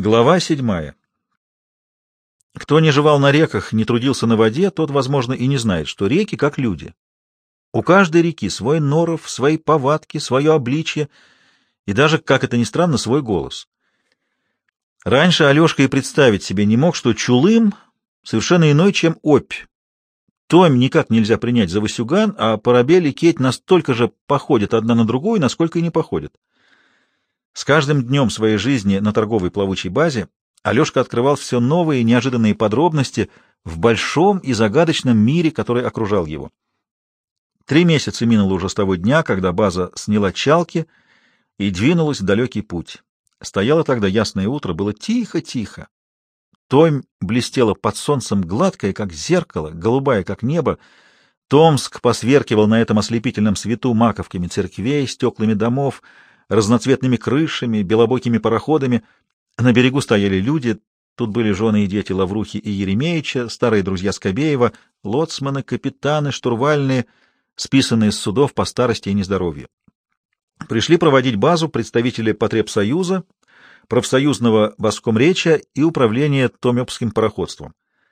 Глава 7. Кто не жевал на реках, не трудился на воде, тот, возможно, и не знает, что реки как люди. У каждой реки свой норов, свои повадки, свое обличье и даже, как это ни странно, свой голос. Раньше Алешка и представить себе не мог, что Чулым совершенно иной, чем Обь. Томь никак нельзя принять за Васюган, а Парабель и Кеть настолько же походят одна на другую, насколько и не походят. С каждым днем своей жизни на торговой плавучей базе Алешка открывал все новые неожиданные подробности в большом и загадочном мире, который окружал его. 3 месяца минуло уже с того дня, когда база сняла чалки и двинулась в далекий путь. Стояло тогда ясное утро, было тихо-тихо. Томь блестела под солнцем гладкая, как зеркало, голубая, как небо. Томск посверкивал на этом ослепительном свету маковками церквей, стеклами домов, разноцветными крышами, белобокими пароходами. На берегу стояли люди, тут были жены и дети Лаврухи и Еремеича, старые друзья Скобеева, лоцманы, капитаны, штурвальные, списанные с судов по старости и нездоровью. Пришли проводить базу представители Потребсоюза, профсоюзного Баскомреча и управления Томёпским пароходством.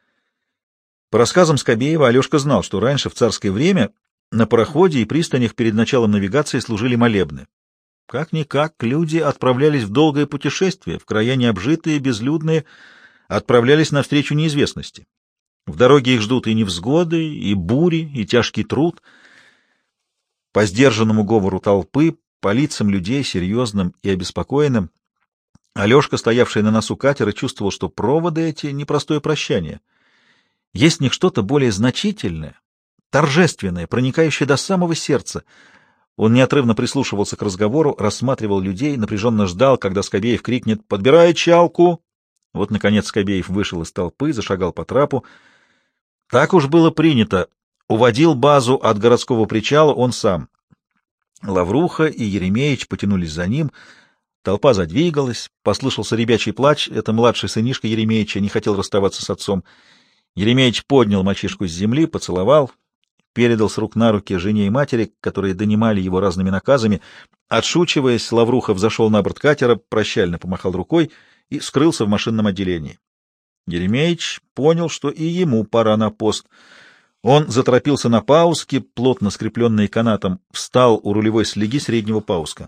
По рассказам Скобеева, Алешка знал, что раньше, в царское время, на пароходе и пристанях перед началом навигации служили молебны. Как-никак, люди отправлялись в долгое путешествие, в края необжитые, безлюдные, отправлялись навстречу неизвестности. В дороге их ждут и невзгоды, и бури, и тяжкий труд. По сдержанному говору толпы, по лицам людей, серьезным и обеспокоенным, Алешка, стоявший на носу катера, чувствовал, что проводы эти — непростое прощание. Есть в них что-то более значительное, торжественное, проникающее до самого сердца. Он неотрывно прислушивался к разговору, рассматривал людей, напряженно ждал, когда Скобеев крикнет «Подбирай чалку!». Вот, наконец, Скобеев вышел из толпы, зашагал по трапу. Так уж было принято. Уводил базу от городского причала он сам. Лавруха и Еремеич потянулись за ним. Толпа задвигалась, послышался ребячий плач. Это младший сынишка Еремеича не хотел расставаться с отцом. Еремеич поднял мальчишку с земли, поцеловал, передал с рук на руки жене и матери, которые донимали его разными наказами. Отшучиваясь, Лавруха взошел на борт катера, прощально помахал рукой и скрылся в машинном отделении. Еремеич понял, что и ему пора на пост. Он заторопился на паузке, плотно скрепленный канатом, встал у рулевой слеги среднего пауска.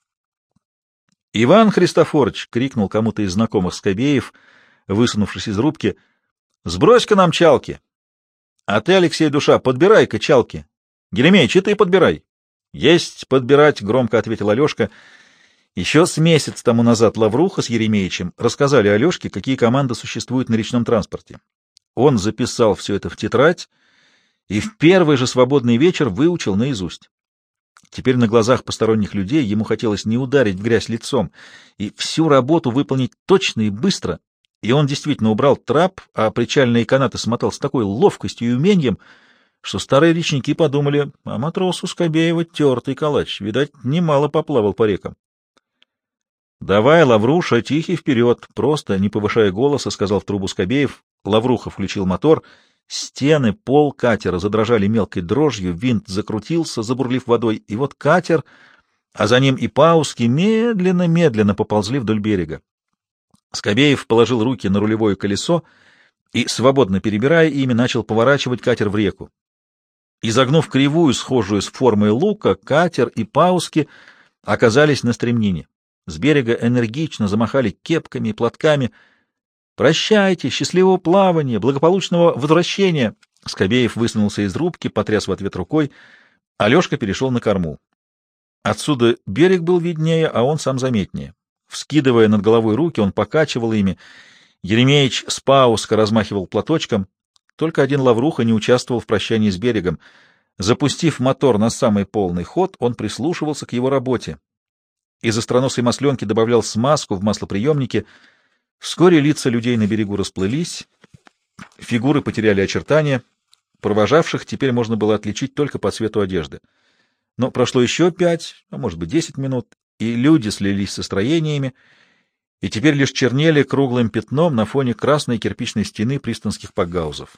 — Иван Христофорович! — крикнул кому-то из знакомых Скобеев, высунувшись из рубки. — Сбрось-ка нам чалки! — А ты, Алексей Душа, подбирай-ка чалки! Еремеич, и ты подбирай! — Есть подбирать! — громко ответил Алешка. Еще с месяц тому назад Лавруха с Еремеичем рассказали Алешке, какие команды существуют на речном транспорте. Он записал все это в тетрадь и в первый же свободный вечер выучил наизусть. Теперь на глазах посторонних людей ему хотелось не ударить в грязь лицом и всю работу выполнить точно и быстро, и он действительно убрал трап, а причальные канаты смотал с такой ловкостью и умением, что старые речники подумали, а матросу Скобеева тертый калач, видать, немало поплавал по рекам. — Давай, Лавруша, тихий вперед, просто, не повышая голоса, — сказал в трубу Скобеев. Лавруха включил мотор. Стены, пол катера задрожали мелкой дрожью, винт закрутился, забурлив водой, и вот катер, а за ним и пауски медленно-медленно поползли вдоль берега. Скобеев положил руки на рулевое колесо и, свободно перебирая ими, начал поворачивать катер в реку. Изогнув кривую, схожую с формой лука, катер и пауски оказались на стремнине. С берега энергично замахали кепками и платками. «Прощайте, счастливого плавания, благополучного возвращения!» Скобеев высунулся из рубки, потряс в ответ рукой. Алешка перешел на корму. Отсюда берег был виднее, а он сам заметнее. Вскидывая над головой руки, он покачивал ими. Еремеич с пауска размахивал платочком. Только один Лавруха не участвовал в прощании с берегом. Запустив мотор на самый полный ход, он прислушивался к его работе. Из остроносой масленки добавлял смазку в маслоприемнике. Вскоре лица людей на берегу расплылись, фигуры потеряли очертания, провожавших теперь можно было отличить только по цвету одежды. Но прошло еще 5, а может быть 10 минут, и люди слились со строениями, и теперь лишь чернели круглым пятном на фоне красной кирпичной стены пристанских пакгаузов.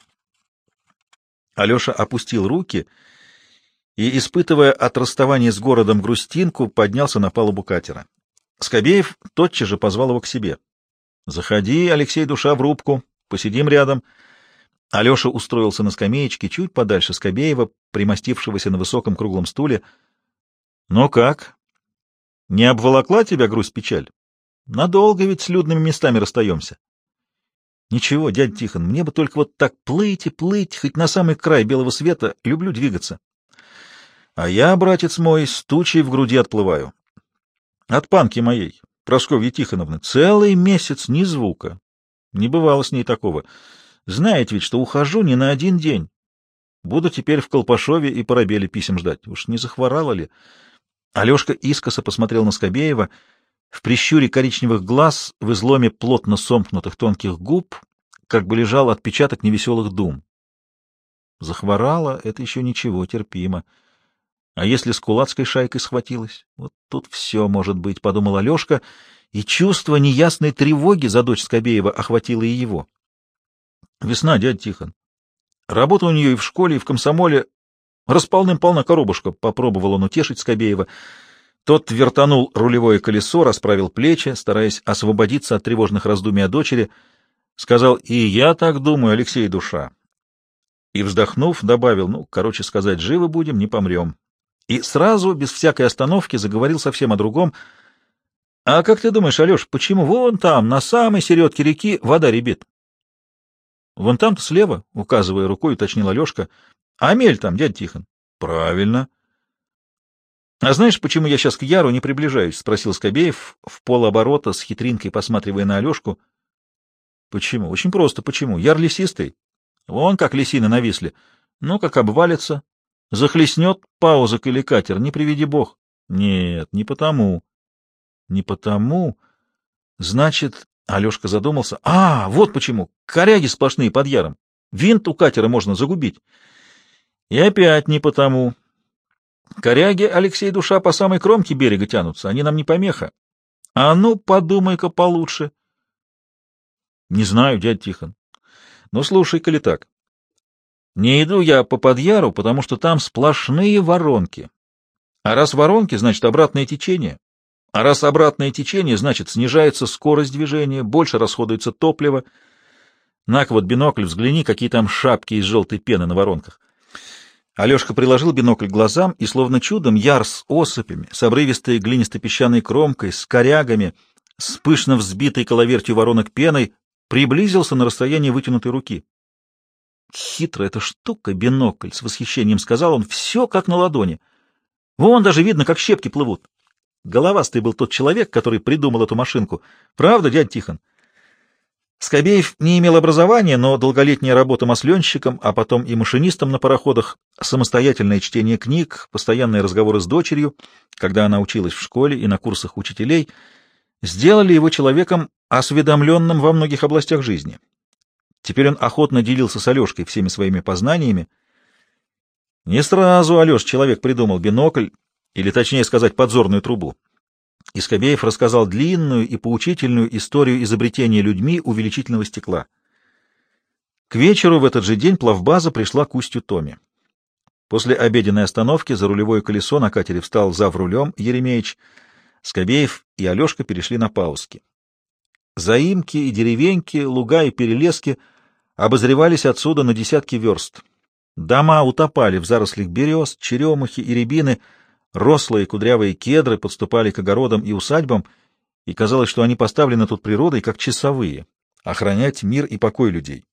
Алеша опустил руки и, испытывая от расставания с городом грустинку, поднялся на палубу катера. Скобеев тотчас же позвал его к себе. Заходи, Алексей, душа, в рубку, посидим рядом. Алеша устроился на скамеечке чуть подальше Скобеева, примостившегося на высоком круглом стуле. — Ну как? Не обволокла тебя грусть-печаль? Надолго ведь с людными местами расстаемся. — Ничего, дядя Тихон, мне бы только вот так плыть и плыть, хоть на самый край белого света, люблю двигаться. А я, братец мой, с тучей в груди отплываю. От панки моей, Прасковьи Тихоновны, целый месяц ни звука. Не бывало с ней такого. Знаете ведь, что ухожу не на один день. Буду теперь в Колпашове и Парабеле писем ждать. Уж не захворала ли? Алешка искоса посмотрел на Скобеева. В прищуре коричневых глаз, в изломе плотно сомкнутых тонких губ, как бы лежал отпечаток невеселых дум. Захворала — это еще ничего, терпимо. А если с кулацкой шайкой схватилась? Вот тут все может быть, — подумал Алешка, и чувство неясной тревоги за дочь Скобеева охватило и его. Весна, дядя Тихон. Работа у нее и в школе, и в комсомоле. Располным-полна коробушка, — попробовал он утешить Скобеева. Тот вертанул рулевое колесо, расправил плечи, стараясь освободиться от тревожных раздумий о дочери. Сказал: и я так думаю, Алексей, душа. И, вздохнув, добавил: ну, короче сказать, живы будем, не помрем. И сразу, без всякой остановки, заговорил совсем о другом. — А как ты думаешь, Алеш, почему вон там, на самой середке реки, вода рябит? — Вон там-то слева, — указывая рукой, уточнил Алешка. — А мель там, дядя Тихон? — Правильно. — А знаешь, почему я сейчас к Яру не приближаюсь? — спросил Скобеев, в полоборота, с хитринкой посматривая на Алешку. — Почему? Очень просто. Почему? Яр лесистый. Вон как лисины нависли. Ну, как обвалится. Захлестнет паузок или катер, не приведи бог. Нет, не потому. Не потому. Значит, Алешка задумался. А, вот почему. Коряги сплошные под Яром. Винт у катера можно загубить. И опять не потому. Коряги, Алексей, душа, по самой кромке берега тянутся. Они нам не помеха. А ну, подумай-ка получше. Не знаю, дядя Тихон. Ну, слушай, коли так. Не иду я по Подъяру, потому что там сплошные воронки. А раз воронки, значит обратное течение. А раз обратное течение, значит снижается скорость движения, больше расходуется топливо. На-ка вот бинокль, взгляни, какие там шапки из желтой пены на воронках. Алешка приложил бинокль к глазам, и словно чудом Яр с осыпями, с обрывистой глинисто-песчаной кромкой, с корягами, с пышно взбитой коловертью воронок пеной приблизился на расстояние вытянутой руки. Хитрая эта штука, бинокль, — с восхищением сказал он, — все как на ладони. Вон даже видно, как щепки плывут. Головастый был тот человек, который придумал эту машинку. Правда, дядя Тихон? Скобеев не имел образования, но долголетняя работа масленщиком, а потом и машинистом на пароходах, самостоятельное чтение книг, постоянные разговоры с дочерью, когда она училась в школе и на курсах учителей, сделали его человеком, осведомленным во многих областях жизни. Теперь он охотно делился с Алешкой всеми своими познаниями. Не сразу, Алеш, человек придумал бинокль, или, точнее сказать, подзорную трубу. И Скобеев рассказал длинную и поучительную историю изобретения людьми увеличительного стекла. К вечеру в этот же день плавбаза пришла к устью Томи. После обеденной остановки за рулевое колесо на катере встал зав. Рулем Еремеич. Скобеев и Алешка перешли на Паузки. Заимки и деревеньки, луга и перелески обозревались отсюда на десятки верст. Дома утопали в зарослях берез, черемухи и рябины, рослые кудрявые кедры подступали к огородам и усадьбам, и казалось, что они поставлены тут природой как часовые, охранять мир и покой людей.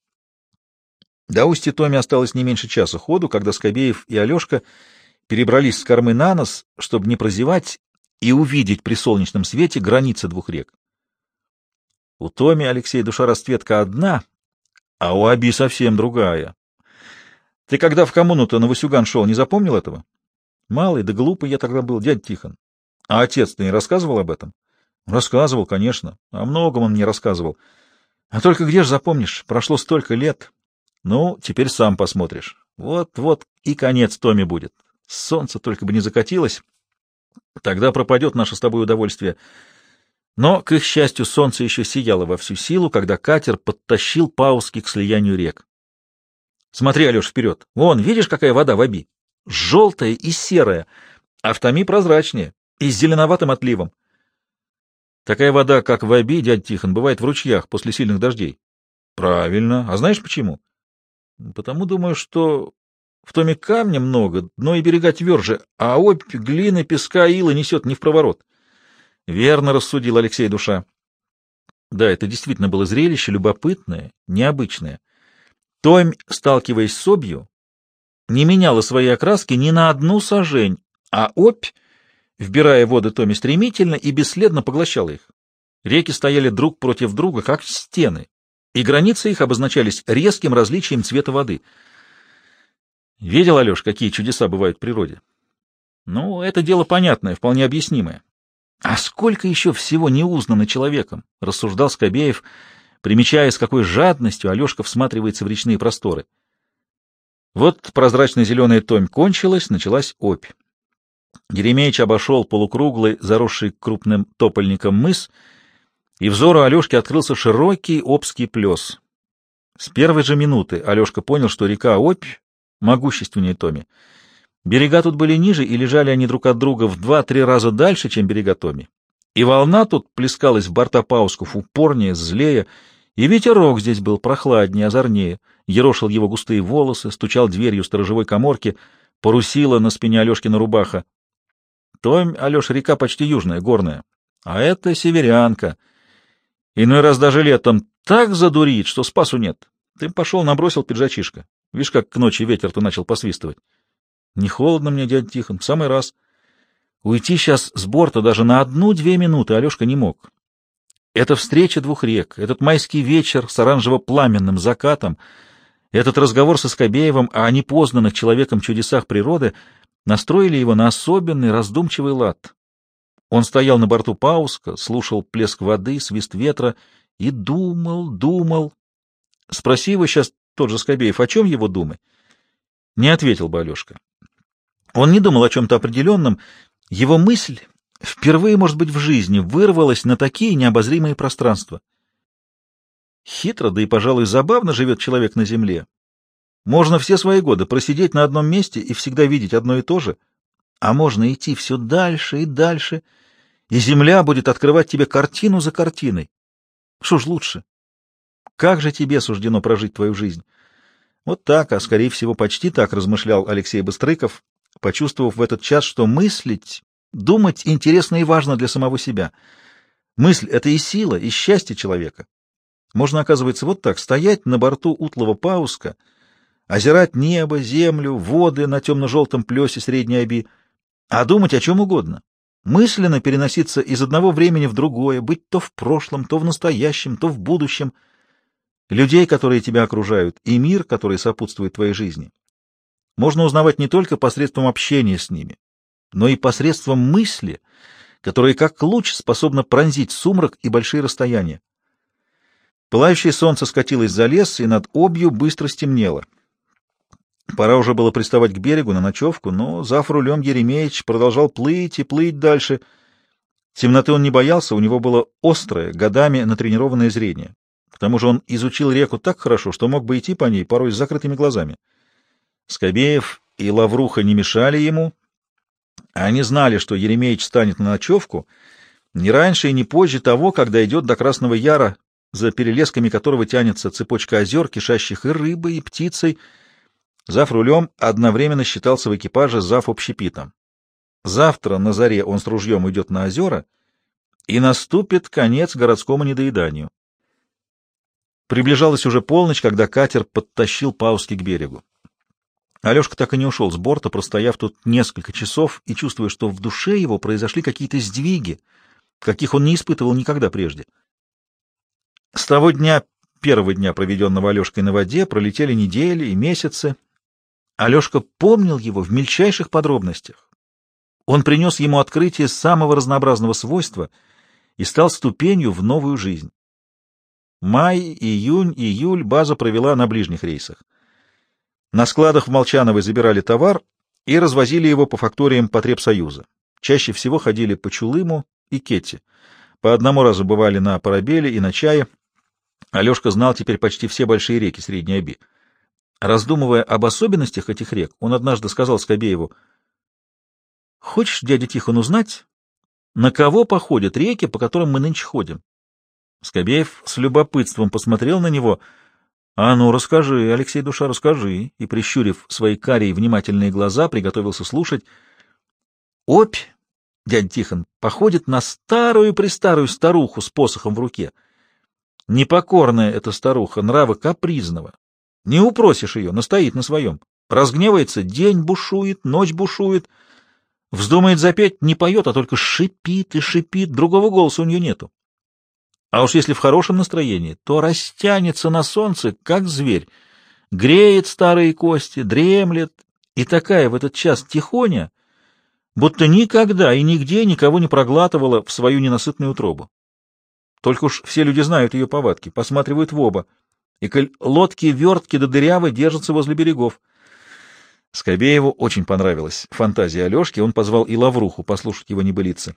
До устья Томи осталось не меньше часа ходу, когда Скобеев и Алешка перебрались с кормы на нос, чтобы не прозевать и увидеть при солнечном свете границы двух рек. У Томи, Алексей, душа расцветка одна, а у Аби совсем другая. Ты когда в коммуну-то на Васюган шел, не запомнил этого? Малый да глупый я тогда был, дядя Тихон. А отец-то не рассказывал об этом? Рассказывал, конечно. О многом он мне рассказывал. А только где же запомнишь? Прошло столько лет. Ну, теперь сам посмотришь. Вот-вот и конец Томи будет. Солнце только бы не закатилось. Тогда пропадет наше с тобой удовольствие. Но, к их счастью, солнце еще сияло во всю силу, когда катер подтащил Паузки к слиянию рек. Смотри, Алеш, вперед. Вон, видишь, какая вода в Оби? Желтая и серая, а в Томи прозрачнее и с зеленоватым отливом. Такая вода, как в Оби, дядя Тихон, бывает в ручьях после сильных дождей. Правильно. А знаешь почему? Потому, думаю, что в томе камня много, дно и берега тверже, а Обь глины, песка, ила несет не впроворот. Верно рассудил Алексей душа. Да, это действительно было зрелище любопытное, необычное. Томь, сталкиваясь с Обью, не меняла свои окраски ни на одну сажень, а Обь, вбирая воды Томи, стремительно и бесследно поглощала их. Реки стояли друг против друга, как стены, и границы их обозначались резким различием цвета воды. Видел, Алеш, какие чудеса бывают в природе? Ну, это дело понятное, вполне объяснимое. А сколько еще всего не узнано человеком, рассуждал Скобеев, примечая, с какой жадностью Алешка всматривается в речные просторы. Вот прозрачно-зеленая томь кончилась, началась Обь. Еремеич обошел полукруглый, заросший крупным топольником мыс, и взору Алешки открылся широкий обский плес. С первой же минуты Алешка понял, что река Обь могущественнее Томи. Берега тут были ниже, и лежали они друг от друга в 2-3 раза дальше, чем берега Томи. И волна тут плескалась в борта паусков упорнее, злее, и ветерок здесь был прохладнее, озорнее, ерошил его густые волосы, стучал дверью сторожевой каморки, парусила на спине Алешкина рубаха. Томь, Алеш, река почти южная, горная, а это северянка. Иной раз даже летом так задурит, что спасу нет. Ты пошел, набросил пиджачишко. Видишь, как к ночи ветер-то начал посвистывать. Не холодно мне, дядя Тихон, в самый раз. Уйти сейчас с борта даже на 1-2 минуты Алешка не мог. Эта встреча двух рек, этот майский вечер с оранжево-пламенным закатом, этот разговор со Скобеевым о непознанных человеком чудесах природы настроили его на особенный раздумчивый лад. Он стоял на борту Пауска, слушал плеск воды, свист ветра и думал. Спроси его сейчас тот же Скобеев, о чем его думы? Не ответил бы Алешка. Он не думал о чем-то определенном. Его мысль впервые, может быть, в жизни вырвалась на такие необозримые пространства. Хитро, да и, пожалуй, забавно живет человек на земле. Можно все свои годы просидеть на одном месте и всегда видеть одно и то же, а можно идти все дальше и дальше, и земля будет открывать тебе картину за картиной. Что ж лучше? Как же тебе суждено прожить твою жизнь? Вот так, а скорее всего почти так размышлял Алексей Быстрыков, почувствовав в этот час, что мыслить, думать интересно и важно для самого себя. Мысль — это и сила, и счастье человека. Можно, оказывается, вот так стоять на борту утлого Пауска, озирать небо, землю, воды на темно-желтом плесе Средней Оби, а думать о чем угодно. Мысленно переноситься из одного времени в другое, быть то в прошлом, то в настоящем, то в будущем. Людей, которые тебя окружают, и мир, который сопутствует твоей жизни, можно узнавать не только посредством общения с ними, но и посредством мысли, которая как луч способна пронзить сумрак и большие расстояния. Пылающее солнце скатилось за лес, и над Обью быстро стемнело. Пора уже было приставать к берегу на ночевку, но зав рулем Еремеич продолжал плыть и плыть дальше. Темноты он не боялся, у него было острое, годами натренированное зрение. К тому же он изучил реку так хорошо, что мог бы идти по ней порой с закрытыми глазами. Скобеев и Лавруха не мешали ему. Они знали, что Еремеич станет на ночевку не раньше и не позже того, когда идет до Красного Яра, за перелесками которого тянется цепочка озер, кишащих и рыбой, и птицей. Зав рулем одновременно считался в экипаже зав общепитом. Завтра на заре он с ружьем уйдет на озера, и наступит конец городскому недоеданию. Приближалась уже полночь, когда катер подтащил Пауски к берегу. Алешка так и не ушел с борта, простояв тут несколько часов и чувствуя, что в душе его произошли какие-то сдвиги, каких он не испытывал никогда прежде. С того дня, первого дня, проведенного Алешкой на воде, пролетели недели и месяцы. Алешка помнил его в мельчайших подробностях. Он принес ему открытие самого разнообразного свойства и стал ступенью в новую жизнь. Май, июнь, июль база провела на ближних рейсах. На складах в Молчановой забирали товар и развозили его по факториям Потребсоюза. Чаще всего ходили по Чулыму и Кетте. По одному разу бывали на Парабеле и на Чае. Алешка знал теперь почти все большие реки Средней Оби. Раздумывая об особенностях этих рек, он однажды сказал Скобееву: «Хочешь, дядя Тихон, узнать, На кого походят реки, по которым мы нынче ходим? Скобеев с любопытством посмотрел на него. — А ну, расскажи, Алексей душа, расскажи. И, прищурив свои карие внимательные глаза, приготовился слушать. Обь, дядя Тихон, походит на старую-престарую старуху с посохом в руке. Непокорная эта старуха, нрава капризного. Не упросишь ее, настоит на своем. Разгневается, день бушует, ночь бушует. Вздумает запеть, не поет, а только шипит и шипит, другого голоса у нее нету. А уж если в хорошем настроении, то растянется на солнце, как зверь, греет старые кости, дремлет, и такая в этот час тихоня, будто никогда и нигде никого не проглатывала в свою ненасытную утробу. Только уж все люди знают ее повадки, посматривают в оба, и коль лодки вертки да дырявы держатся возле берегов. Скобееву очень понравилась фантазия Алешки, он позвал и Лавруху послушать его небылицы.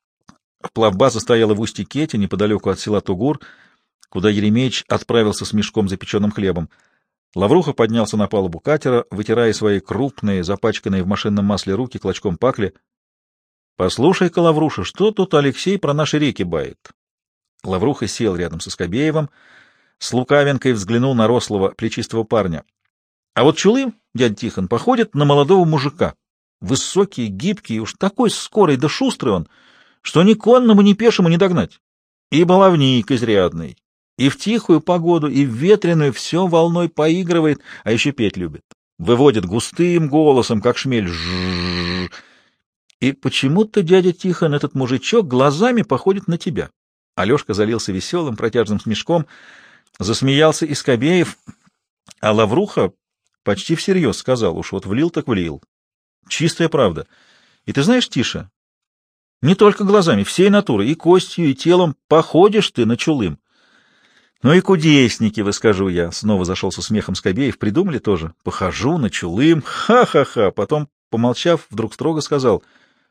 Плавбаза стояла в устье Кети, неподалеку от села Тугур, куда Еремеич отправился с мешком запеченным хлебом. Лавруха поднялся на палубу катера, вытирая свои крупные, запачканные в машинном масле руки клочком пакли. — Послушай-ка, Лавруша, что тут Алексей про наши реки бает? Лавруха сел рядом со Скобеевым, с лукавинкой взглянул на рослого, плечистого парня. А вот Чулым, дядя Тихон, походит на молодого мужика. Высокий, гибкий, уж такой скорый да шустрый он, что ни конному, ни пешему не догнать. И баловник изрядный, и в тихую погоду, и в ветреную все волной поигрывает, а еще петь любит. Выводит густым голосом, как шмель. Жжжж. И почему-то, дядя Тихон, этот мужичок глазами походит на тебя. Алешка залился веселым, протяжным смешком, засмеялся и Скобеев, а Лавруха почти всерьез сказал, уж вот влил так влил. Чистая правда. И ты знаешь, Тиша, не только глазами, всей натурой, и костью, и телом походишь ты на Чулым. Ну и кудесники, вы, скажу я, снова зашел со смехом Скобеев, придумали тоже. Похожу на Чулым, ха-ха-ха. Потом, помолчав, вдруг строго сказал: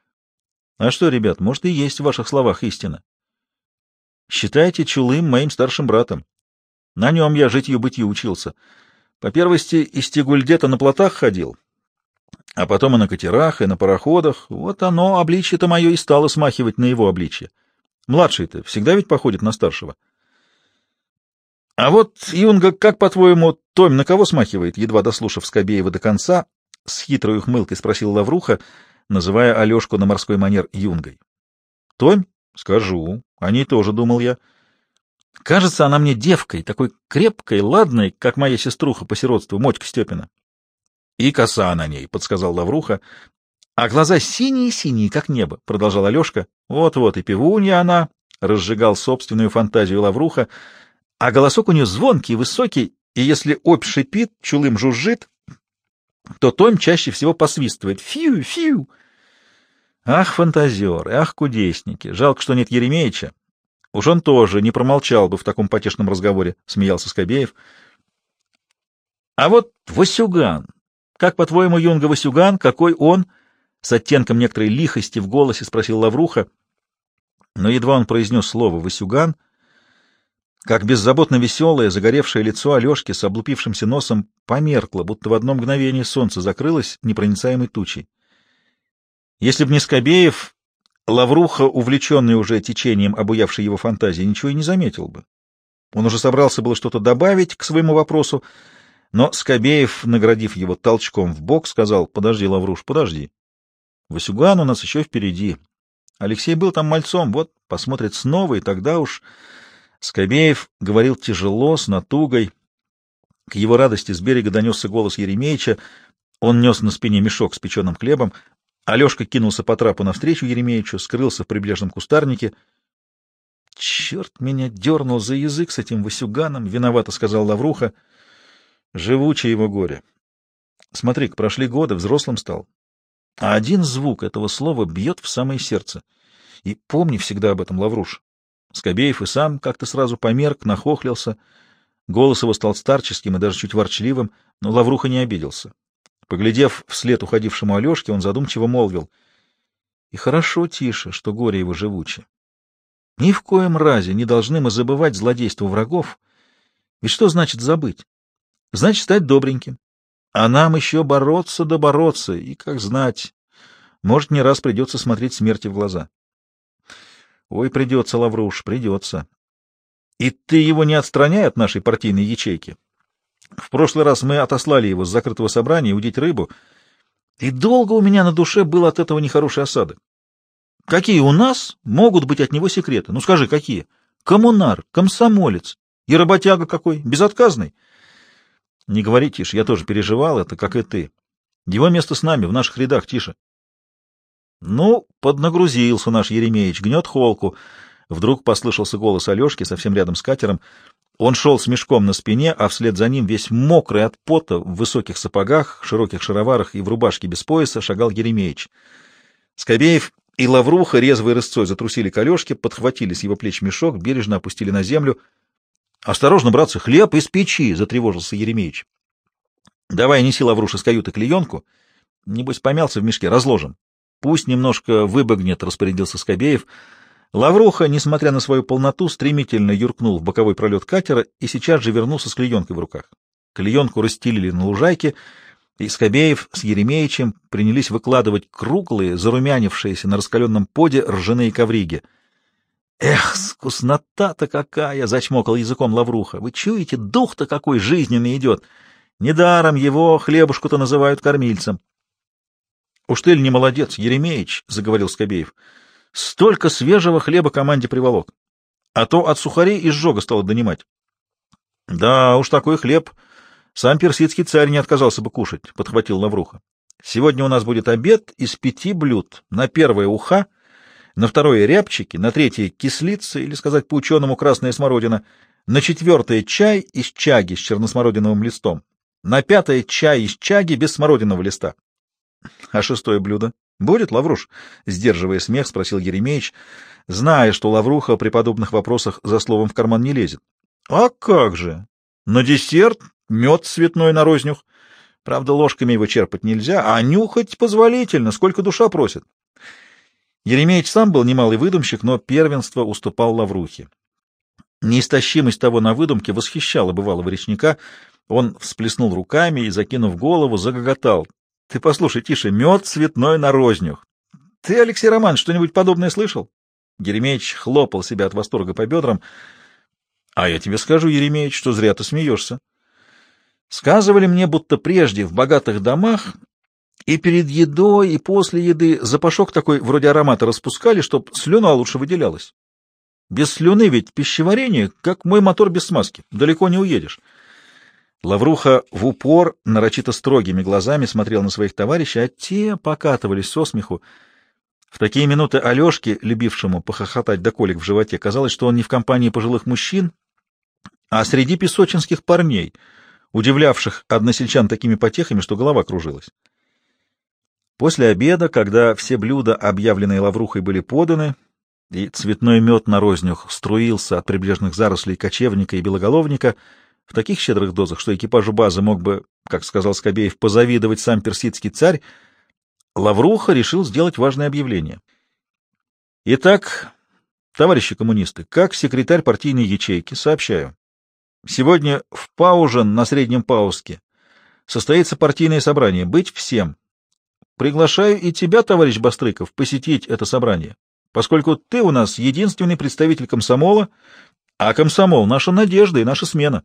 а что, ребят, может, и есть в ваших словах истина. Считайте Чулым моим старшим братом. На нем я житью-бытью учился. По первости, из Тегульдета на плотах ходил, а потом и на катерах, и на пароходах. Вот оно, обличье-то мое, и стало смахивать на его обличье. Младший-то всегда ведь походит на старшего. А вот, Юнга, как, по-твоему, Томь на кого смахивает? Едва дослушав Скобеева до конца, с хитрой ухмылкой спросил Лавруха, называя Алешку на морской манер Юнгой. Томь? Скажу. О ней тоже думал я. Кажется, она мне девкой, такой крепкой, ладной, как моя сеструха по сиротству, Мотька Степина. — И коса на ней, — подсказал Лавруха. — А глаза синие-синие, как небо, — продолжал Алешка. — Вот-вот, и певунья она, — разжигал собственную фантазию Лавруха, а голосок у нее звонкий, высокий, и если обь шипит, Чулым жужжит, то Томь чаще всего посвистывает. Фью-фью! Ах, фантазеры, ах, кудесники! Жалко, что нет Еремеича. Уж он тоже не промолчал бы в таком потешном разговоре, — смеялся Скобеев. — А вот Васюган. Как, по-твоему, Юнга, Васюган? Какой он? С оттенком некоторой лихости в голосе спросил Лавруха. Но едва он произнес слово «Васюган», как беззаботно веселое, загоревшее лицо Алешки с облупившимся носом померкло, будто в одно мгновение солнце закрылось непроницаемой тучей. Если б не Скобеев, Лавруха, увлеченный уже течением обуявшей его фантазии, ничего и не заметил бы. Он уже собрался было что-то добавить к своему вопросу, но Скобеев, наградив его толчком в бок, сказал: подожди, Лавруш, подожди. Васюган у нас еще впереди. Алексей был там мальцом, вот посмотрит снова, и тогда уж... Скобеев говорил тяжело, с натугой. К его радости с берега донесся голос Еремеича. Он нес на спине мешок с печеным хлебом. Алешка кинулся по трапу навстречу Еремеичу, скрылся в прибрежном кустарнике. — Черт меня дернул за язык с этим Васюганом, — виновато сказал Лавруха. — Живучее его горе. Смотри-ка, прошли годы, взрослым стал. А один звук этого слова бьет в самое сердце. И помни всегда об этом, Лавруш. Скобеев и сам как-то сразу померк, нахохлился. Голос его стал старческим и даже чуть ворчливым, но Лавруха не обиделся. Поглядев вслед уходившему Алешке, он задумчиво молвил: — И хорошо, Тише, что горе его живуче. Ни в коем разе не должны мы забывать злодейство врагов. Ведь что значит забыть? Значит, стать добреньким. А нам еще бороться да бороться, и, как знать, может, не раз придется смотреть смерти в глаза. Ой, придется, Лавруш, придется. И ты его не отстраняй от нашей партийной ячейки. В прошлый раз мы отослали его с закрытого собрания удить рыбу, и долго у меня на душе был от этого нехороший осадок. Какие у нас могут быть от него секреты? Ну скажи, какие? Коммунар, комсомолец и работяга какой, безотказный. Не говори, Тише, я тоже переживал это, как и ты. Его место с нами, в наших рядах, Тише. Ну, поднагрузился наш Еремеич, гнет холку. Вдруг послышался голос Алешки совсем рядом с катером. Он шел с мешком на спине, а вслед за ним, весь мокрый от пота, в высоких сапогах, широких шароварах и в рубашке без пояса, шагал Еремеич. Скобеев и Лавруха резвой рысцой затрусили к Алешке, подхватили с его плеч мешок, бережно опустили на землю. — Осторожно, братцы, хлеб из печи! — затревожился Еремеич. — Давай неси, Лавруша, с каюты клеенку. Небось, помялся в мешке, разложим. — Пусть немножко выбогнет, — распорядился Скобеев. Лавруха, несмотря на свою полноту, стремительно юркнул в боковой пролет катера и сейчас же вернулся с клеенкой в руках. Клеенку расстелили на лужайке, и Скобеев с Еремеичем принялись выкладывать круглые, зарумянившиеся на раскаленном поде ржаные ковриги. — Эх, вкуснота-то какая! — зачмокал языком Лавруха. — Вы чуете, дух-то какой жизненный идет! Недаром его хлебушку-то называют кормильцем. — Уж ты ли не молодец, Еремеич? — заговорил Скобеев. — Столько свежего хлеба команде приволок. А то от сухарей изжога стало донимать. — Да уж такой хлеб сам персидский царь не отказался бы кушать, — подхватил Лавруха. — Сегодня у нас будет обед из 5 блюд. На первое — уха, на второе — рябчики, на третье — кислица, или, сказать по-ученому, красная смородина, на четвертое — чай из чаги с черносмородиновым листом, на пятое — чай из чаги без смородинового листа. — А шестое блюдо? Будет, Лавруш? — сдерживая смех, спросил Еремеич, зная, что Лавруха при подобных вопросах за словом в карман не лезет. — А как же! На десерт мед цветной на рознюх. Правда, ложками его черпать нельзя, а нюхать позволительно, сколько душа просит. Еремеич сам был немалый выдумщик, но первенство уступал Лаврухе. Неистощимость того на выдумке восхищала бывалого речника. Он всплеснул руками и, закинув голову, загоготал. — Ты послушай, Тише, мед цветной на рознюх. Ты, Алексей Романович, что-нибудь подобное слышал? Еремеич хлопал себя от восторга по бедрам. — А я тебе скажу, Еремеич, что зря ты смеешься. Сказывали мне, будто прежде в богатых домах и перед едой, и после еды запашок такой вроде аромата распускали, чтоб слюна лучше выделялась. Без слюны ведь пищеварение, как мой мотор без смазки, далеко не уедешь. Лавруха в упор, нарочито строгими глазами смотрел на своих товарищей, а те покатывались со смеху. В такие минуты Алешке, любившему похохотать до колик в животе, казалось, что он не в компании пожилых мужчин, а среди песочинских парней, удивлявших односельчан такими потехами, что голова кружилась. После обеда, когда все блюда, объявленные Лаврухой, были поданы, и цветной мед на рознях струился от прибрежных зарослей кочевника и белоголовника в таких щедрых дозах, что экипажу базы мог бы, как сказал Скобеев, позавидовать сам персидский царь, Лавруха решил сделать важное объявление. Итак, товарищи коммунисты, как секретарь партийной ячейки сообщаю, сегодня в Паужен на Среднем Паузске состоится партийное собрание, быть всем. Приглашаю и тебя, товарищ Бастрыков, посетить это собрание, поскольку ты у нас единственный представитель комсомола, а комсомол — наша надежда и наша смена.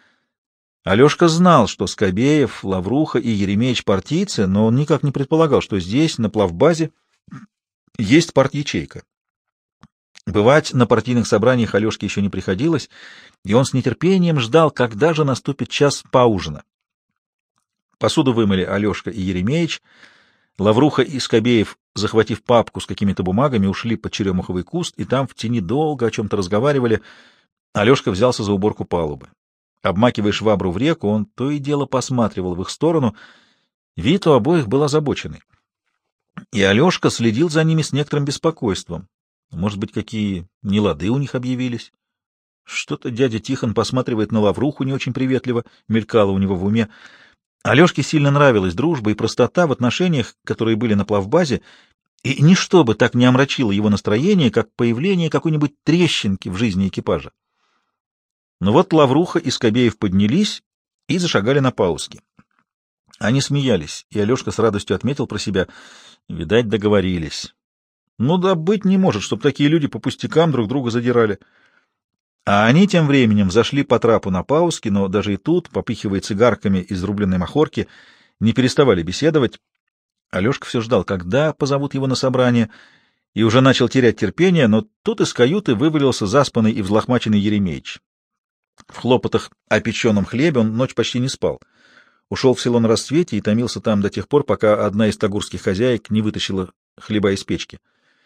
Алешка знал, что Скобеев, Лавруха и Еремеич партийцы, но он никак не предполагал, что здесь, на плавбазе, есть партячейка. Бывать на партийных собраниях Алешке еще не приходилось, и он с нетерпением ждал, когда же наступит час поужина. Посуду вымыли Алешка и Еремеич. Лавруха и Скобеев, захватив папку с какими-то бумагами, ушли под черемуховый куст, и там в тени долго о чем-то разговаривали. Алешка взялся за уборку палубы. Обмакивая швабру в реку, он то и дело посматривал в их сторону. Вид у обоих был озабоченный. И Алешка следил за ними с некоторым беспокойством. Может быть, какие нелады у них объявились? Что-то дядя Тихон посматривает на Лавруху не очень приветливо, мелькало у него в уме. Алешке сильно нравилась дружба и простота в отношениях, которые были на плавбазе, и ничто бы так не омрачило его настроение, как появление какой-нибудь трещинки в жизни экипажа. Но вот Лавруха и Скобеев поднялись и зашагали на Паузске. Они смеялись, и Алешка с радостью отметил про себя: видать, договорились. Ну да быть не может, чтобы такие люди по пустякам друг друга задирали. А они тем временем зашли по трапу на Пауски, но даже и тут, попыхивая цигарками из рубленной махорки, не переставали беседовать. Алешка все ждал, когда позовут его на собрание, и уже начал терять терпение, но тут из каюты вывалился заспанный и взлохмаченный Еремеич. В хлопотах о печеном хлебе он ночь почти не спал. Ушел в село на рассвете и томился там до тех пор, пока одна из тагурских хозяек не вытащила хлеба из печки.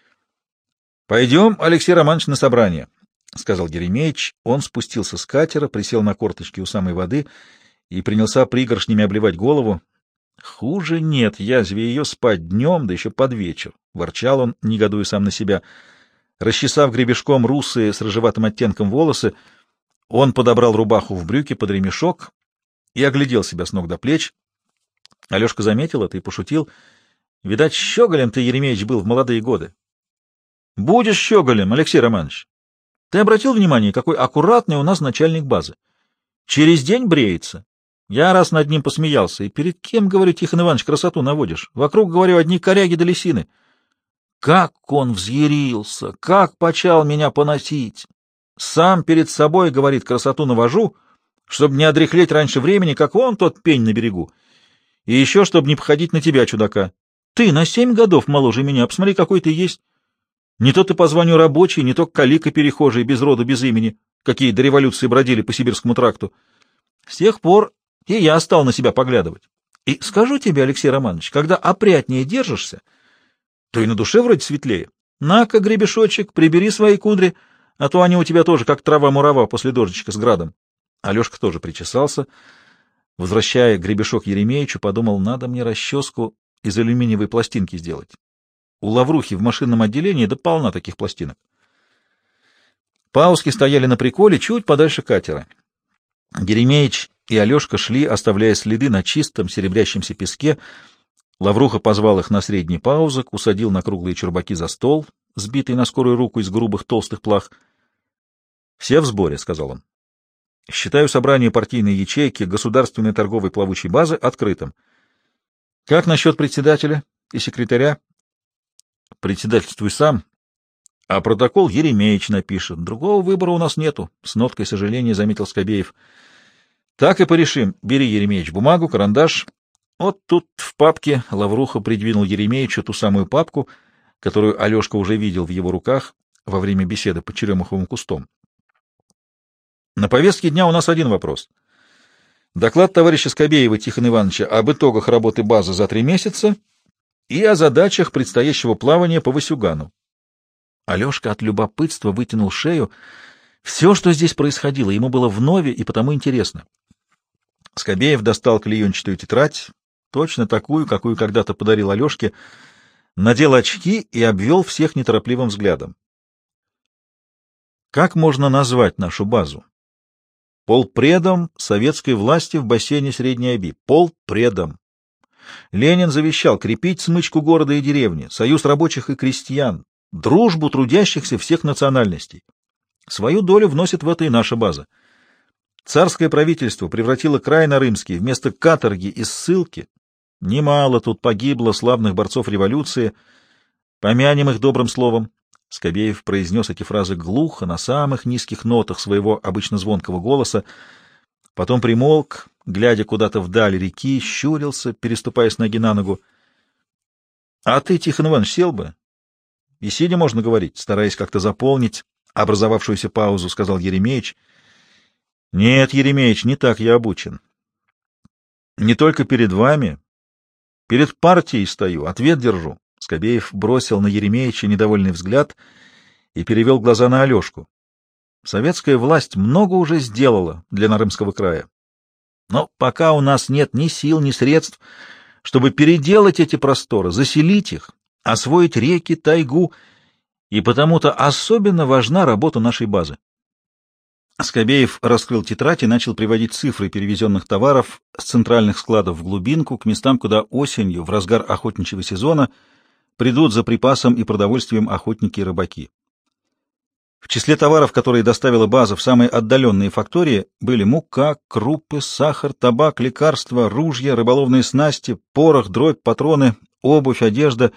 — Пойдем, Алексей Романович, на собрание, — сказал Еремеич. Он спустился с катера, присел на корточки у самой воды и принялся пригоршнями обливать голову. — Хуже нет, язве ее спать днем, да еще под вечер, — ворчал он, негодуя сам на себя. Расчесав гребешком русые с рыжеватым оттенком волосы, он подобрал рубаху в брюки под ремешок и оглядел себя с ног до плеч. Алешка заметил это и пошутил. — Видать, щеголем ты, Еремеич, был в молодые годы. — Будешь щеголем, Алексей Романович. Ты обратил внимание, какой аккуратный у нас начальник базы? Через день бреется. Я раз над ним посмеялся. И перед кем, говорю, Тихон Иванович, красоту наводишь? Вокруг, говорю, одни коряги да лисины. Как он взъярился, как почал меня поносить. Сам перед собой, говорит, красоту навожу, чтобы не одряхлеть раньше времени, как вон тот пень на берегу. И еще, чтобы не походить на тебя, чудака. Ты на 7 годов моложе меня, посмотри, какой ты есть. Не то ты по званию рабочий, не то калика перехожий, без роду, без имени, какие до революции бродили по Сибирскому тракту. С тех пор и я стал на себя поглядывать. И скажу тебе, Алексей Романович, когда опрятнее держишься, то и на душе вроде светлее. На-ка, гребешочек, прибери свои кудри, а то они у тебя тоже как трава-мурава после дождичка с градом. Алешка тоже причесался. Возвращая гребешок Еремеичу, подумал, надо мне расческу из алюминиевой пластинки сделать. У Лаврухи в машинном отделении да полна таких пластинок. Пауски стояли на приколе чуть подальше катера. Еремеич и Алешка шли, оставляя следы на чистом серебрящемся песке. Лавруха позвал их на средний паузок, усадил на круглые чурбаки за стол, сбитый на скорую руку из грубых толстых плах. — Все в сборе, — сказал он. — Считаю собрание партийной ячейки Государственной торговой плавучей базы открытым. Как насчет председателя и секретаря? — Председательствуй сам, а протокол Еремеич напишет. Другого выбора у нас нету, — с ноткой сожаления заметил Скобеев. — Так и порешим. Бери, Еремеич, бумагу, карандаш. Вот тут в папке Лавруха придвинул Еремеичу ту самую папку, которую Алешка уже видел в его руках во время беседы под черемуховым кустом. На повестке дня у нас один вопрос. Доклад товарища Скобеева Тихона Ивановича об итогах работы базы за 3 месяца и о задачах предстоящего плавания по Васюгану. Алешка от любопытства вытянул шею. Все, что здесь происходило, ему было вновь и потому интересно. Скобеев достал клеенчатую тетрадь, точно такую, какую когда-то подарил Алешке, надел очки и обвел всех неторопливым взглядом. Как можно назвать нашу базу? Полпредом советской власти в бассейне Средней Оби. Полпредом. Ленин завещал крепить смычку города и деревни, союз рабочих и крестьян, дружбу трудящихся всех национальностей. Свою долю вносит в это и наша база. Царское правительство превратило край на Рымский вместо каторги и ссылки. Немало тут погибло славных борцов революции. Помянем их добрым словом. Скобеев произнес эти фразы глухо, на самых низких нотах своего обычно звонкого голоса. Потом примолк, глядя куда-то вдаль реки, щурился, переступая с ноги на ногу. — А ты, Тихон Иванович, сел бы? — И сидя можно говорить, стараясь как-то заполнить образовавшуюся паузу, сказал Еремеич. — Нет, Еремеич, не так я обучен. Не только перед вами, перед партией стою, ответ держу. Скобеев бросил на Еремеича недовольный взгляд и перевел глаза на Алешку. Советская власть много уже сделала для Нарымского края. Но пока у нас нет ни сил, ни средств, чтобы переделать эти просторы, заселить их, освоить реки, тайгу, и потому-то особенно важна работа нашей базы. Скобеев раскрыл тетрадь и начал приводить цифры перевезенных товаров с центральных складов в глубинку к местам, куда осенью, в разгар охотничьего сезона, придут за припасом и продовольствием охотники и рыбаки. В числе товаров, которые доставила база в самые отдаленные фактории, были мука, крупы, сахар, табак, лекарства, ружья, рыболовные снасти, порох, дробь, патроны, обувь, одежда,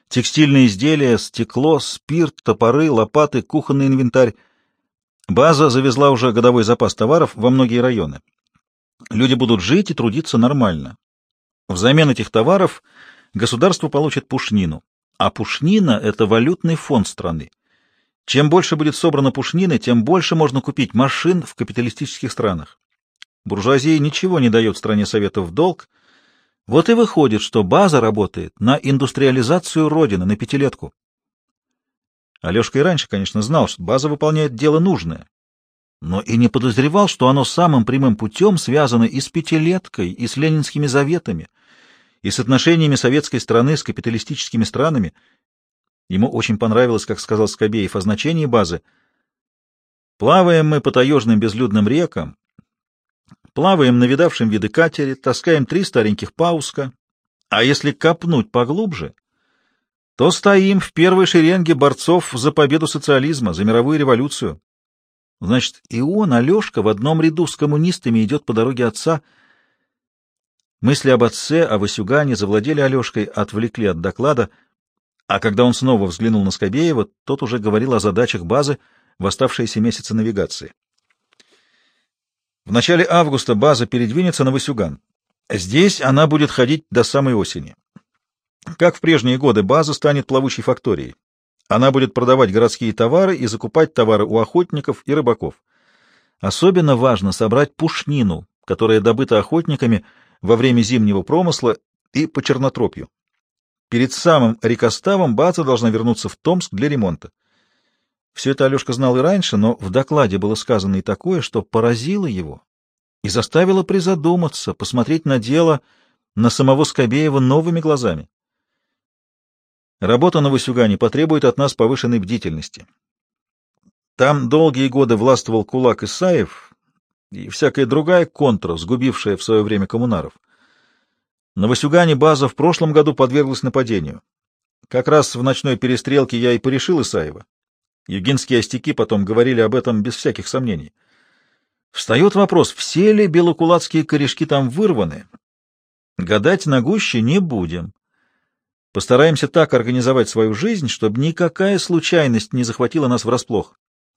Текстильные изделия, стекло, спирт, топоры, лопаты, кухонный инвентарь. База завезла уже годовой запас товаров во многие районы. Люди будут жить и трудиться нормально. Взамен этих товаров государство получит пушнину. А пушнина — это валютный фонд страны. Чем больше будет собрано пушнины, тем больше можно купить машин в капиталистических странах. Буржуазия ничего не дает стране Советов в долг. Вот и выходит, что база работает на индустриализацию Родины, на пятилетку. Алешка и раньше, конечно, знал, что база выполняет дело нужное, но и не подозревал, что оно самым прямым путем связано и с пятилеткой, и с ленинскими заветами, и с отношениями советской страны с капиталистическими странами. Ему очень понравилось, как сказал Скобеев, о значении базы. «Плаваем мы по таежным безлюдным рекам, плаваем на видавшем виды катере, таскаем 3 стареньких пауска, а если копнуть поглубже, то стоим в первой шеренге борцов за победу социализма, за мировую революцию». Значит, и он, Алешка, в одном ряду с коммунистами идет по дороге отца. Мысли об отце, о Васюгане завладели Алешкой, отвлекли от доклада, а когда он снова взглянул на Скобеева, тот уже говорил о задачах базы в оставшиеся месяцы навигации. В начале августа база передвинется на Васюган. Здесь она будет ходить до самой осени. Как в прежние годы, база станет плавучей факторией. Она будет продавать городские товары и закупать товары у охотников и рыбаков. Особенно важно собрать пушнину, которая добыта охотниками во время зимнего промысла и по чернотропью. Перед самым рекоставом база должна вернуться в Томск для ремонта. Все это Алешка знал и раньше, но в докладе было сказано и такое, что поразило его и заставило призадуматься, посмотреть на дело, на самого Скобеева новыми глазами. Работа на Васюгане потребует от нас повышенной бдительности. Там долгие годы властвовал кулак Исаев и всякая другая контра, сгубившая в свое время коммунаров. На Васюгане база в прошлом году подверглась нападению. Как раз в ночной перестрелке я и порешил Исаева. Югинские остяки потом говорили об этом без всяких сомнений. Встает вопрос, все ли белокулацкие корешки там вырваны? Гадать на гуще не будем. Постараемся так организовать свою жизнь, чтобы никакая случайность не захватила нас врасплох.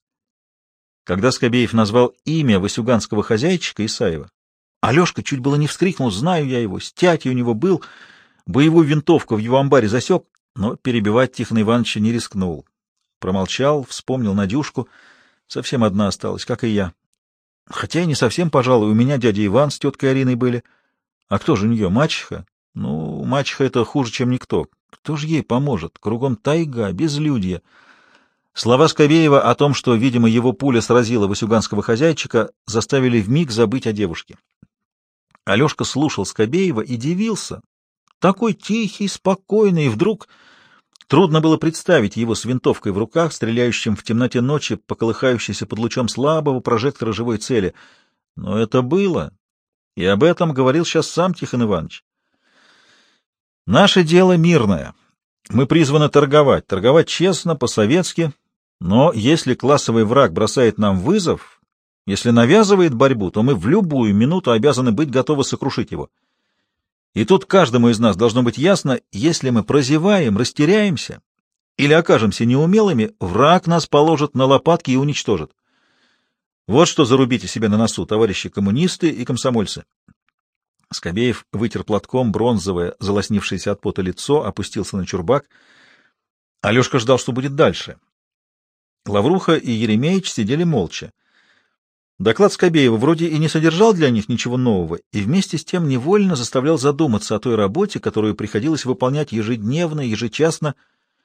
Когда Скобеев назвал имя васюганского хозяйчика Исаева, Алешка чуть было не вскрикнул: «Знаю я его, стятий у него был, боевую винтовку в его амбаре засек», но перебивать Тихона Ивановича не рискнул. Промолчал, вспомнил Надюшку, совсем одна осталась, как и я. Хотя и не совсем, пожалуй, у меня дядя Иван с теткой Ариной были. А кто же у нее, мачеха? Ну, мачеха — это хуже, чем никто. Кто же ей поможет? Кругом тайга, безлюдье. Слова Скобеева о том, что, видимо, его пуля сразила васюганского хозяйчика, заставили вмиг забыть о девушке. Алешка слушал Скобеева и дивился. Такой тихий, спокойный, и вдруг трудно было представить его с винтовкой в руках, стреляющим в темноте ночи по колыхающейся под лучом слабого прожектора живой цели. Но это было, и об этом говорил сейчас сам Тихон Иванович. Наше дело мирное. Мы призваны торговать честно, по-советски, но если классовый враг бросает нам вызов, если навязывает борьбу, то мы в любую минуту обязаны быть готовы сокрушить его. И тут каждому из нас должно быть ясно, если мы прозеваем, растеряемся или окажемся неумелыми, враг нас положит на лопатки и уничтожит. Вот что зарубите себе на носу, товарищи коммунисты и комсомольцы. Скобеев вытер платком бронзовое, залоснившееся от пота лицо, опустился на чурбак. Алешка ждал, что будет дальше. Лавруха и Еремеич сидели молча. Доклад Скобеева вроде и не содержал для них ничего нового, и вместе с тем невольно заставлял задуматься о той работе, которую приходилось выполнять ежедневно, ежечасно.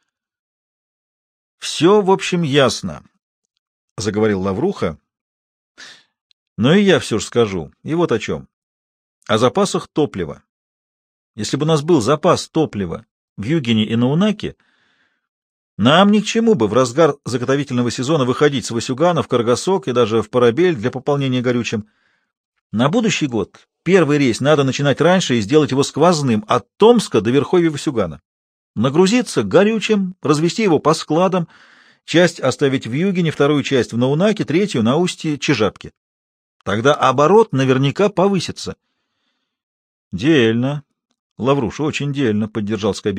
— Все, в общем, ясно, — заговорил Лавруха. — Но и я все же скажу, и вот о чем. О запасах топлива. Если бы у нас был запас топлива в Югине и на Унаке, нам ни к чему бы в разгар заготовительного сезона выходить с Васюгана в Каргасок и даже в Парабель для пополнения горючим. На будущий год первый рейс надо начинать раньше и сделать его сквозным от Томска до Верховья Васюгана. Нагрузиться горючим, развести его по складам, часть оставить в Югине, вторую часть в Наунаке, третью на устье Чижапки. Тогда оборот наверняка повысится. — Дельно, Лавруш, очень дельно, — поддержал Скобеев.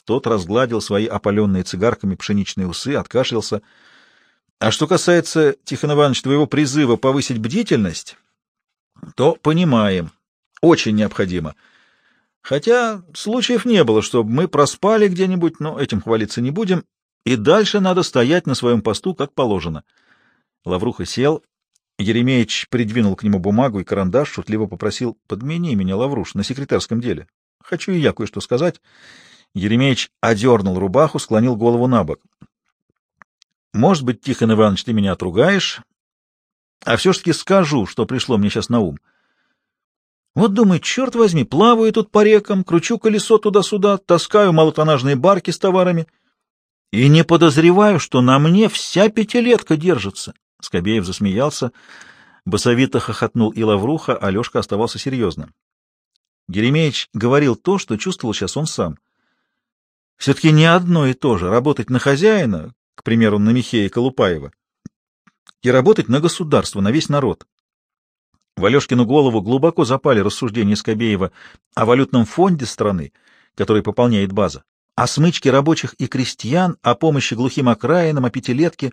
Тот разгладил свои опаленные цигарками пшеничные усы, откашлялся. — А что касается, Тихон Иванович, твоего призыва повысить бдительность, то понимаем, очень необходимо. Хотя случаев не было, чтобы мы проспали где-нибудь, но этим хвалиться не будем, и дальше надо стоять на своем посту, как положено. Лавруха сел. Еремеич придвинул к нему бумагу и карандаш, шутливо попросил: «Подмени меня, Лавруш, на секретарском деле. Хочу и я кое-что сказать». Еремеич одернул рубаху, склонил голову на бок. «Может быть, Тихон Иванович, ты меня отругаешь, а все-таки скажу, что пришло мне сейчас на ум. Вот, думаю, черт возьми, плаваю тут по рекам, кручу колесо туда-сюда, таскаю малотоннажные барки с товарами и не подозреваю, что на мне вся пятилетка держится». Скобеев засмеялся, басовито хохотнул и Лавруха, а Алешка оставался серьезным. Еремеич говорил то, что чувствовал сейчас он сам. Все-таки не одно и то же — работать на хозяина, к примеру, на Михея Колупаева, и работать на государство, на весь народ. В Алешкину голову глубоко запали рассуждения Скобеева о валютном фонде страны, который пополняет база, о смычке рабочих и крестьян, о помощи глухим окраинам, о пятилетке.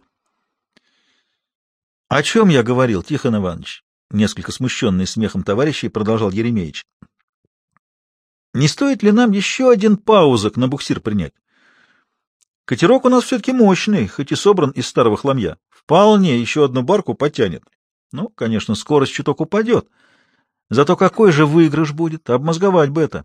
— О чем я говорил, Тихон Иванович? — несколько смущенный смехом товарищей продолжал Еремеич. — Не стоит ли нам еще один паузок на буксир принять? Катерок у нас все-таки мощный, хоть и собран из старого хламья. Вполне еще одну барку потянет. Ну, конечно, скорость чуток упадет. Зато какой же выигрыш будет? Обмозговать бы это.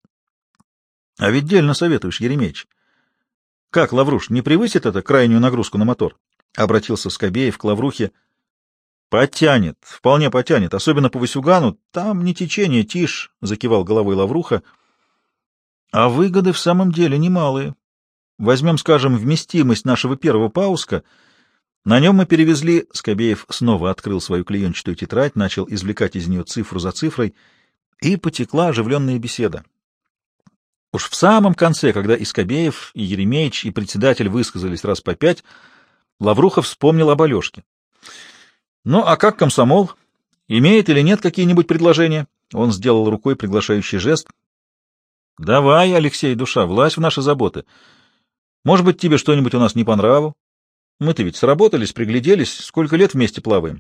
— А ведь дельно советуешь, Еремеич. — Как, Лавруш, не превысит это крайнюю нагрузку на мотор? — обратился Скобеев к Лаврухе. — Потянет, вполне потянет, особенно по Васюгану. Там не течение, тишь, — закивал головой Лавруха. — А выгоды в самом деле немалые. Возьмем, скажем, вместимость нашего первого пауска. На нем мы перевезли... Скобеев снова открыл свою клеенчатую тетрадь, начал извлекать из нее цифру за цифрой, и потекла оживленная беседа. Уж в самом конце, когда и Скобеев, и Еремеич, и председатель высказались раз по 5, Лавруха вспомнил об Алешке. Ну, а как комсомол? Имеет или нет какие-нибудь предложения? Он сделал рукой приглашающий жест. Давай, Алексей, душа, влазь в наши заботы. Может быть, тебе что-нибудь у нас не по нраву? Мы-то ведь сработались, пригляделись, сколько лет вместе плаваем.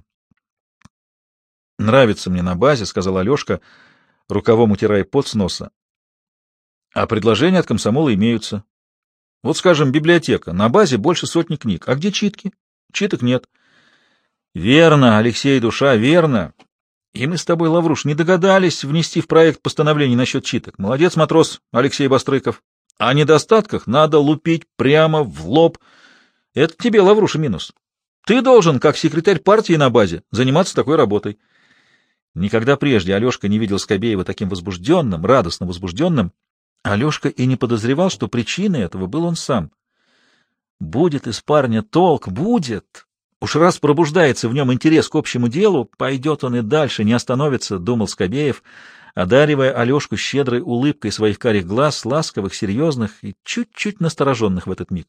Нравится мне на базе, — сказал Алешка, рукавом утирая пот с носа. А предложения от комсомола имеются. Вот, скажем, библиотека. На базе больше 100 книг. А где читки? Читок нет. Верно, Алексей, душа, верно. И мы с тобой, Лавруш, не догадались внести в проект постановление насчет читок. Молодец, матрос Алексей Бастрыков. О недостатках надо лупить прямо в лоб. Это тебе, Лавруша, минус. Ты должен, как секретарь партии на базе, заниматься такой работой. Никогда прежде Алешка не видел Скобеева таким возбужденным, радостно возбужденным. Алешка и не подозревал, что причиной этого был он сам. Будет из парня толк, будет. Уж раз пробуждается в нем интерес к общему делу, пойдет он и дальше, не остановится, — думал Скобеев, одаривая Алешку щедрой улыбкой своих карих глаз, ласковых, серьезных и чуть-чуть настороженных в этот миг.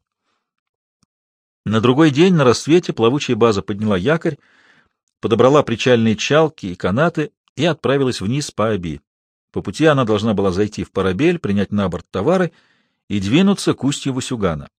На другой день на рассвете плавучая база подняла якорь, подобрала причальные чалки и канаты и отправилась вниз по Оби. По пути она должна была зайти в Парабель, принять на борт товары и двинуться к устью Васюгана.